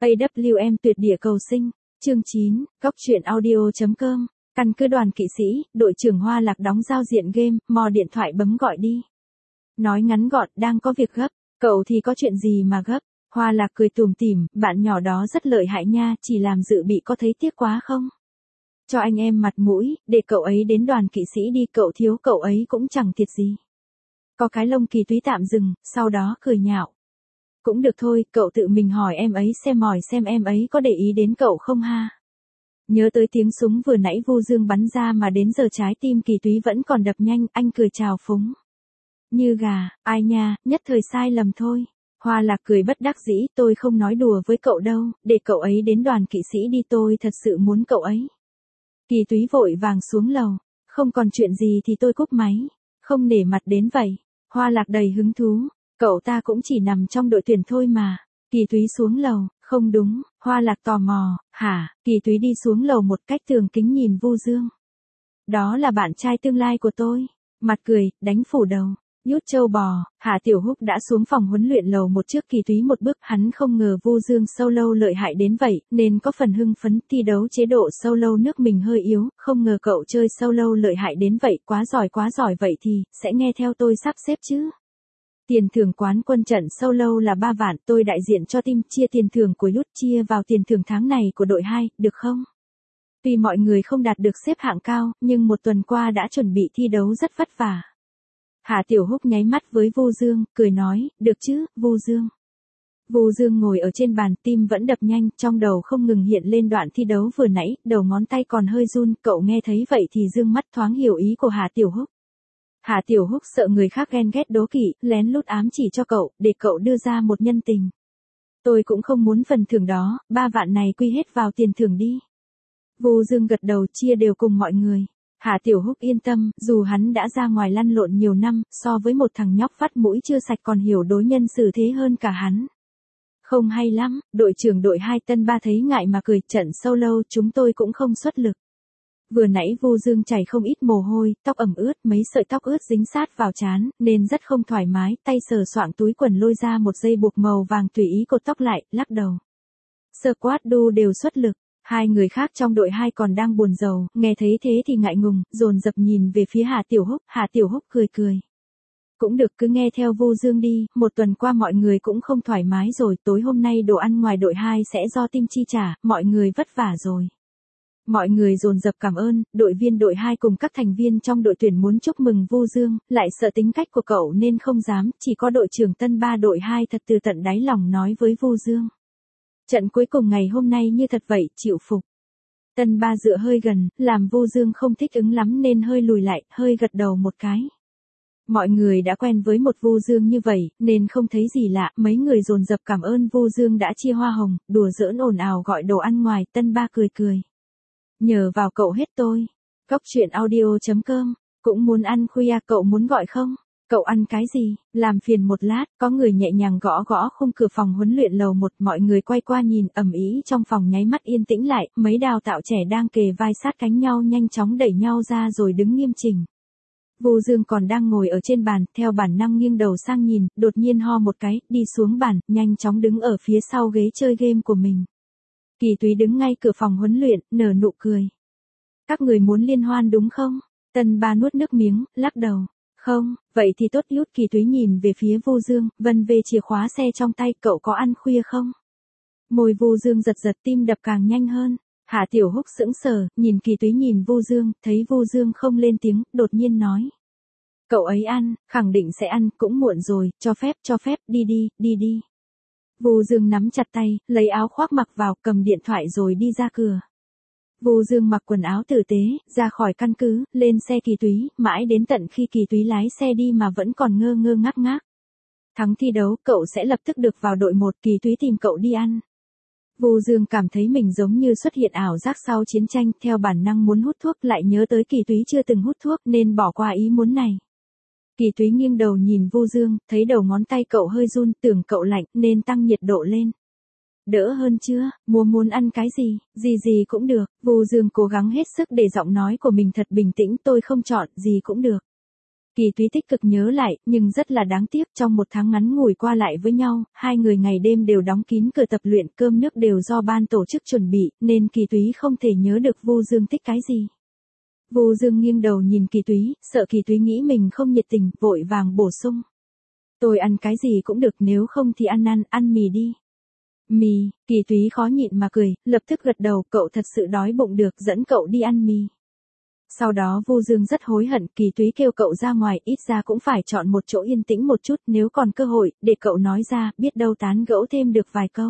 AWM tuyệt địa cầu sinh, chương 9, góc truyện audio.com, căn cứ Đoàn Kỵ Sĩ, đội trưởng Hoa Lạc đóng giao diện game, mò điện thoại bấm gọi đi. Nói ngắn gọn, đang có việc gấp, cậu thì có chuyện gì mà gấp? Hoa Lạc cười tủm tỉm, bạn nhỏ đó rất lợi hại nha, chỉ làm dự bị có thấy tiếc quá không? Cho anh em mặt mũi, để cậu ấy đến Đoàn Kỵ Sĩ đi, cậu thiếu cậu ấy cũng chẳng thiệt gì. Có cái lông Kỳ Túy tạm dừng, sau đó cười nhạo. Cũng được thôi, cậu tự mình hỏi em ấy xem em ấy có để ý đến cậu không ha. Nhớ tới tiếng súng vừa nãy Vu Dương bắn ra mà đến giờ trái tim Kỳ Túy vẫn còn đập nhanh, anh cười chào phúng. Như gà, ai nha, nhất thời sai lầm thôi. Hoa Lạc cười bất đắc dĩ, tôi không nói đùa với cậu đâu, để cậu ấy đến Đoàn Kỵ Sĩ đi, tôi thật sự muốn cậu ấy. Kỳ Túy vội vàng xuống lầu, không còn chuyện gì thì tôi cúp máy, không nể mặt đến vậy. Hoa Lạc đầy hứng thú, cậu ta cũng chỉ nằm trong đội tuyển thôi mà. Kỳ Túy xuống lầu, không đúng, Hoa Lạc tò mò, hả? Kỳ Túy đi xuống lầu một cách tường kính nhìn Vu Dương. Đó là bạn trai tương lai của tôi. Mặt cười, đánh phủ đầu. Nhút châu bò, Hạ Tiểu Húc đã xuống phòng huấn luyện lầu một trước Kỳ Túy một bước, hắn không ngờ Vu Dương solo lợi hại đến vậy, nên có phần hưng phấn. Thi đấu chế độ solo nước mình hơi yếu, không ngờ cậu chơi solo lợi hại đến vậy, quá giỏi vậy thì, sẽ nghe theo tôi sắp xếp chứ. Tiền thưởng quán quân trận solo là 3 vạn, tôi đại diện cho team, chia tiền thưởng của Yút chia vào tiền thưởng tháng này của đội 2, được không? Tuy mọi người không đạt được xếp hạng cao, nhưng một tuần qua đã chuẩn bị thi đấu rất vất vả. Hạ Tiểu Húc nháy mắt với Vu Dương, cười nói, được chứ, Vu Dương. Vu Dương ngồi ở trên bàn, tim vẫn đập nhanh, trong đầu không ngừng hiện lên đoạn thi đấu vừa nãy, đầu ngón tay còn hơi run, cậu nghe thấy vậy thì dương mắt thoáng hiểu ý của Hạ Tiểu Húc. Hạ Tiểu Húc sợ người khác ghen ghét đố kỵ, lén lút ám chỉ cho cậu, để cậu đưa ra một nhân tình. Tôi cũng không muốn phần thưởng đó, 3 vạn này quy hết vào tiền thưởng đi. Vu Dương gật đầu, chia đều cùng mọi người. Hạ Tiểu Húc yên tâm, dù hắn đã ra ngoài lăn lộn nhiều năm, so với một thằng nhóc vắt mũi chưa sạch còn hiểu đối nhân xử thế hơn cả hắn. Không hay lắm, đội trưởng đội 2 Tân Ba thấy ngại mà cười, trận solo chúng tôi cũng không xuất lực. Vừa nãy Vu Dương chảy không ít mồ hôi, tóc ẩm ướt, mấy sợi tóc ướt dính sát vào trán, nên rất không thoải mái, tay sờ soạng túi quần lôi ra một dây buộc màu vàng tùy ý cột tóc lại, lắc đầu. Squad đu đều xuất lực. Hai người khác trong đội 2 còn đang buồn rầu, nghe thấy thế thì ngại ngùng, dồn dập nhìn về phía Hạ Tiểu Húc cười. Cũng được, cứ nghe theo Vu Dương đi, một tuần qua mọi người cũng không thoải mái rồi, tối hôm nay đồ ăn ngoài đội 2 sẽ do team chi trả, mọi người vất vả rồi. Mọi người dồn dập cảm ơn, đội viên đội 2 cùng các thành viên trong đội tuyển muốn chúc mừng Vu Dương, lại sợ tính cách của cậu nên không dám, chỉ có đội trưởng Tân Ba đội 2 thật từ tận đáy lòng nói với Vu Dương. Trận cuối cùng ngày hôm nay như thật vậy, chịu phục. Tân Ba dựa hơi gần, làm Vu Dương không thích ứng lắm nên hơi lùi lại, hơi gật đầu một cái. Mọi người đã quen với một Vu Dương như vậy, nên không thấy gì lạ, mấy người dồn dập cảm ơn Vu Dương đã chia hoa hồng, đùa giỡn ồn ào gọi đồ ăn ngoài, Tân Ba cười. Nhờ vào cậu hết tôi. Góc truyện audio.com, cũng muốn ăn khuya, cậu muốn gọi không? Cậu ăn cái gì? Làm phiền một lát, có người nhẹ nhàng gõ khung cửa phòng huấn luyện lầu 1, mọi người quay qua nhìn, ầm ĩ trong phòng nháy mắt yên tĩnh lại, mấy đào tạo trẻ đang kề vai sát cánh nhau nhanh chóng đẩy nhau ra rồi đứng nghiêm chỉnh. Vu Dương còn đang ngồi ở trên bàn, theo bản năng nghiêng đầu sang nhìn, đột nhiên ho một cái, đi xuống bàn, nhanh chóng đứng ở phía sau ghế chơi game của mình. Kỳ Túy đứng ngay cửa phòng huấn luyện, nở nụ cười. Các người muốn liên hoan đúng không? Tân Ba nuốt nước miếng, lắc đầu. Không, vậy thì tốt. Yút. Kỳ Túy nhìn về phía Vu Dương, vân về chìa khóa xe trong tay, cậu có ăn khuya không? Môi Vu Dương giật, tim đập càng nhanh hơn. Hạ Tiểu Húc sững sờ, nhìn Kỳ Túy nhìn Vu Dương, thấy Vu Dương không lên tiếng, đột nhiên nói. Cậu ấy ăn, khẳng định sẽ ăn, cũng muộn rồi, cho phép, đi. Vu Dương nắm chặt tay, lấy áo khoác mặc vào, cầm điện thoại rồi đi ra cửa. Vu Dương mặc quần áo tử tế, ra khỏi căn cứ, lên xe Kỳ Túy, mãi đến tận khi Kỳ Túy lái xe đi mà vẫn còn ngơ ngác. Thắng thi đấu, cậu sẽ lập tức được vào đội 1, Kỳ Túy tìm cậu đi ăn. Vu Dương cảm thấy mình giống như xuất hiện ảo giác sau chiến tranh, theo bản năng muốn hút thuốc, lại nhớ tới Kỳ Túy chưa từng hút thuốc nên bỏ qua ý muốn này. Kỳ Túy nghiêng đầu nhìn Vu Dương, thấy đầu ngón tay cậu hơi run, tưởng cậu lạnh nên tăng nhiệt độ lên. Đỡ hơn chưa? Muốn ăn cái gì? Gì cũng được. Vu Dương cố gắng hết sức để giọng nói của mình thật bình tĩnh, tôi không chọn, gì cũng được. Kỳ Túy tích cực nhớ lại, nhưng rất là đáng tiếc, trong một tháng ngắn ngủi qua lại với nhau, hai người ngày đêm đều đóng kín cửa tập luyện, cơm nước đều do ban tổ chức chuẩn bị, nên Kỳ Túy không thể nhớ được Vu Dương thích cái gì. Vu Dương nghiêng đầu nhìn Kỳ Túy, sợ Kỳ Túy nghĩ mình không nhiệt tình, vội vàng bổ sung. Tôi ăn cái gì cũng được, nếu không thì ăn mì đi. Mì, Kỳ Túy khó nhịn mà cười, lập tức gật đầu, cậu thật sự đói bụng được, dẫn cậu đi ăn mì. Sau đó Vu Dương rất hối hận, Kỳ Túy kêu cậu ra ngoài, ít ra cũng phải chọn một chỗ yên tĩnh một chút, nếu còn cơ hội, để cậu nói ra, biết đâu tán gẫu thêm được vài câu.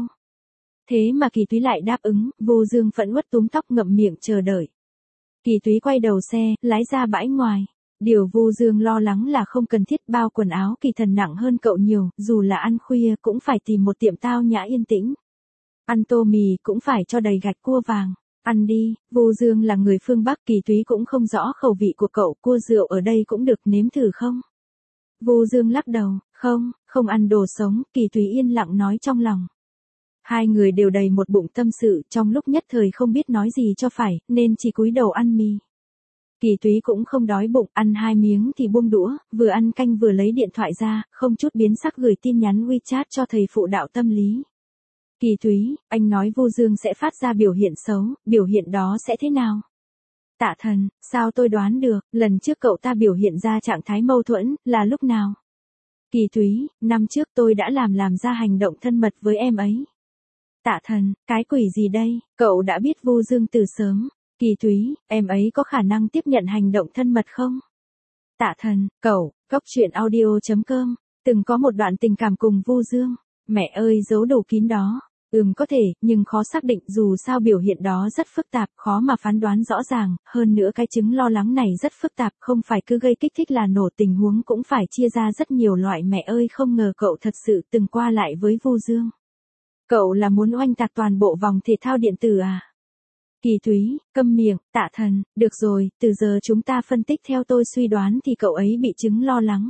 Thế mà Kỳ Túy lại đáp ứng, Vu Dương phẫn uất túm tóc ngậm miệng chờ đợi. Kỳ Túy quay đầu xe, lái ra bãi ngoài. Điều Vu Dương lo lắng là không cần thiết, bao quần áo Kỳ Thần nặng hơn cậu nhiều, dù là ăn khuya cũng phải tìm một tiệm tao nhã yên tĩnh. Ăn tô mì cũng phải cho đầy gạch cua vàng. Ăn đi, Vu Dương là người phương Bắc, Kỳ Túy cũng không rõ khẩu vị của cậu, cua rượu ở đây cũng được, nếm thử không? Vu Dương lắc đầu, không ăn đồ sống, Kỳ Túy yên lặng nói trong lòng. Hai người đều đầy một bụng tâm sự, trong lúc nhất thời không biết nói gì cho phải, nên chỉ cúi đầu ăn mì. Kỳ Túy cũng không đói bụng, ăn 2 miếng thì buông đũa, vừa ăn canh vừa lấy điện thoại ra, không chút biến sắc gửi tin nhắn WeChat cho thầy phụ đạo tâm lý. Kỳ Túy, anh nói Vu Dương sẽ phát ra biểu hiện xấu, biểu hiện đó sẽ thế nào? Tạ Thần, sao tôi đoán được, lần trước cậu ta biểu hiện ra trạng thái mâu thuẫn, là lúc nào? Kỳ Túy, năm trước tôi đã làm ra hành động thân mật với em ấy. Tạ Thần, cái quỷ gì đây, cậu đã biết Vu Dương từ sớm. Kỳ Túy, em ấy có khả năng tiếp nhận hành động thân mật không? Tạ Thần, cậu, Cóc Truyện Audio.com, từng có một đoạn tình cảm cùng Vu Dương. Mẹ ơi, giấu đủ kín đó. Có thể, nhưng khó xác định, dù sao biểu hiện đó rất phức tạp, khó mà phán đoán rõ ràng, hơn nữa cái chứng lo lắng này rất phức tạp, không phải cứ gây kích thích là nổ, tình huống cũng phải chia ra rất nhiều loại. Mẹ ơi, không ngờ cậu thật sự từng qua lại với Vu Dương. Cậu là muốn oanh tạc toàn bộ vòng thể thao điện tử à? Kỳ Túy, câm miệng. Tạ Thần, được rồi, từ giờ chúng ta phân tích, theo tôi suy đoán thì cậu ấy bị chứng lo lắng.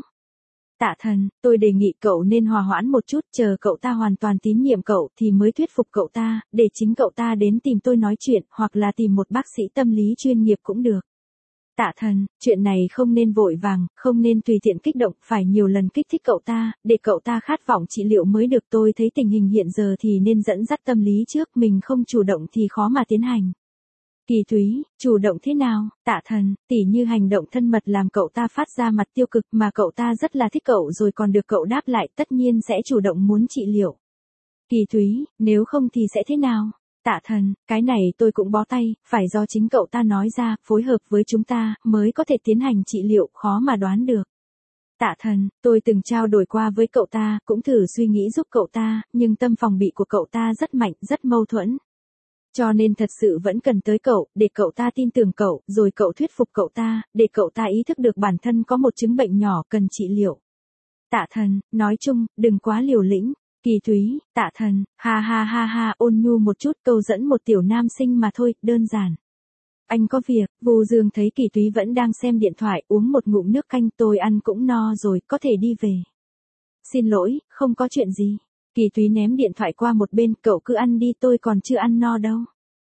Tạ Thần, tôi đề nghị cậu nên hòa hoãn một chút, chờ cậu ta hoàn toàn tín nhiệm cậu thì mới thuyết phục cậu ta, để chính cậu ta đến tìm tôi nói chuyện, hoặc là tìm một bác sĩ tâm lý chuyên nghiệp cũng được. Tạ Thần, chuyện này không nên vội vàng, không nên tùy tiện kích động, phải nhiều lần kích thích cậu ta, để cậu ta khát vọng trị liệu mới được. Tôi thấy tình hình hiện giờ thì nên dẫn dắt tâm lý trước, mình không chủ động thì khó mà tiến hành. Kỳ Túy, chủ động thế nào? Tạ Thần, tỉ như hành động thân mật làm cậu ta phát ra mặt tiêu cực mà cậu ta rất là thích cậu rồi còn được cậu đáp lại, tất nhiên sẽ chủ động muốn trị liệu. Kỳ Túy, nếu không thì sẽ thế nào? Tạ Thần, cái này tôi cũng bó tay, phải do chính cậu ta nói ra, phối hợp với chúng ta, mới có thể tiến hành trị liệu, khó mà đoán được. Tạ Thần, tôi từng trao đổi qua với cậu ta, cũng thử suy nghĩ giúp cậu ta, nhưng tâm phòng bị của cậu ta rất mạnh, rất mâu thuẫn. Cho nên thật sự vẫn cần tới cậu, để cậu ta tin tưởng cậu, rồi cậu thuyết phục cậu ta, để cậu ta ý thức được bản thân có một chứng bệnh nhỏ cần trị liệu. Tạ Thần, nói chung, đừng quá liều lĩnh. Kỳ Túy, Tạ Thần, ha, ôn nhu một chút, câu dẫn một tiểu nam sinh mà thôi, đơn giản. Anh có việc. Vu Dương thấy Kỳ Túy vẫn đang xem điện thoại, uống một ngụm nước canh, tôi ăn cũng no rồi, có thể đi về. Xin lỗi, không có chuyện gì. Kỳ Túy ném điện thoại qua một bên, cậu cứ ăn đi, tôi còn chưa ăn no đâu.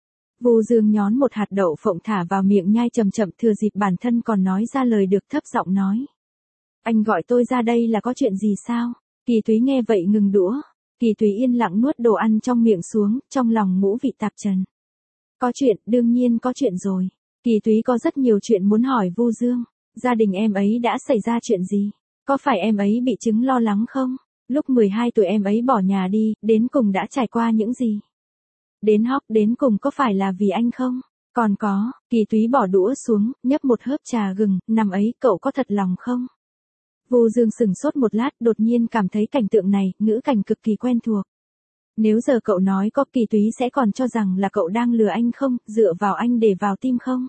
Vu Dương nhón một hạt đậu phộng thả vào miệng nhai chậm chậm, thừa dịp bản thân còn nói ra lời được thấp giọng nói. Anh gọi tôi ra đây là có chuyện gì sao? Kỳ Túy nghe vậy ngừng đũa. Kỳ Túy yên lặng nuốt đồ ăn trong miệng xuống, trong lòng ngũ vị tạp trần. Có chuyện, đương nhiên có chuyện rồi. Kỳ Túy có rất nhiều chuyện muốn hỏi Vu Dương. Gia đình em ấy đã xảy ra chuyện gì? Có phải em ấy bị chứng lo lắng không? Lúc 12 tuổi em ấy bỏ nhà đi, đến cùng đã trải qua những gì? Đến Hóc, đến cùng có phải là vì anh không? Còn có, Kỳ Túy bỏ đũa xuống, nhấp một hớp trà gừng, năm ấy cậu có thật lòng không? Vu Dương sững sốt một lát, đột nhiên cảm thấy cảnh tượng này, ngữ cảnh cực kỳ quen thuộc. Nếu giờ cậu nói có, Kỳ Túy sẽ còn cho rằng là cậu đang lừa anh không, dựa vào anh để vào tim không?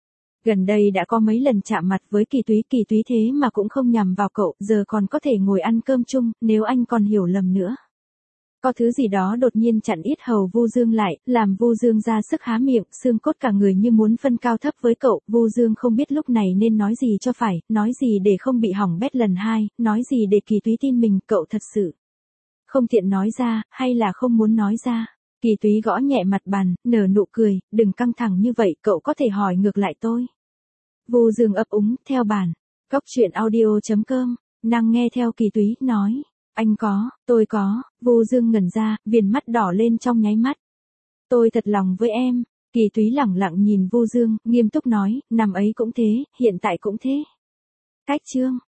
Gần đây đã có mấy lần chạm mặt với Kỳ Túy thế mà cũng không nhằm vào cậu, giờ còn có thể ngồi ăn cơm chung, nếu anh còn hiểu lầm nữa. Có thứ gì đó đột nhiên chặn yết hầu Vu Dương lại, làm Vu Dương ra sức há miệng, xương cốt cả người như muốn phân cao thấp với cậu. Vu Dương không biết lúc này nên nói gì cho phải, nói gì để không bị hỏng bét lần hai, nói gì để Kỳ Túy tin mình, cậu thật sự không tiện nói ra, hay là không muốn nói ra. Kỳ Túy gõ nhẹ mặt bàn, nở nụ cười, đừng căng thẳng như vậy, cậu có thể hỏi ngược lại tôi. Vu Dương ấp úng, theo bản Cóc truyện audio.com, nàng nghe theo Kỳ Túy, nói. Anh có, tôi có, Vu Dương ngẩn ra, viền mắt đỏ lên trong nháy mắt. Tôi thật lòng với em. Kỳ Túy lẳng lặng nhìn Vu Dương, nghiêm túc nói, năm ấy cũng thế, hiện tại cũng thế. Cách chương.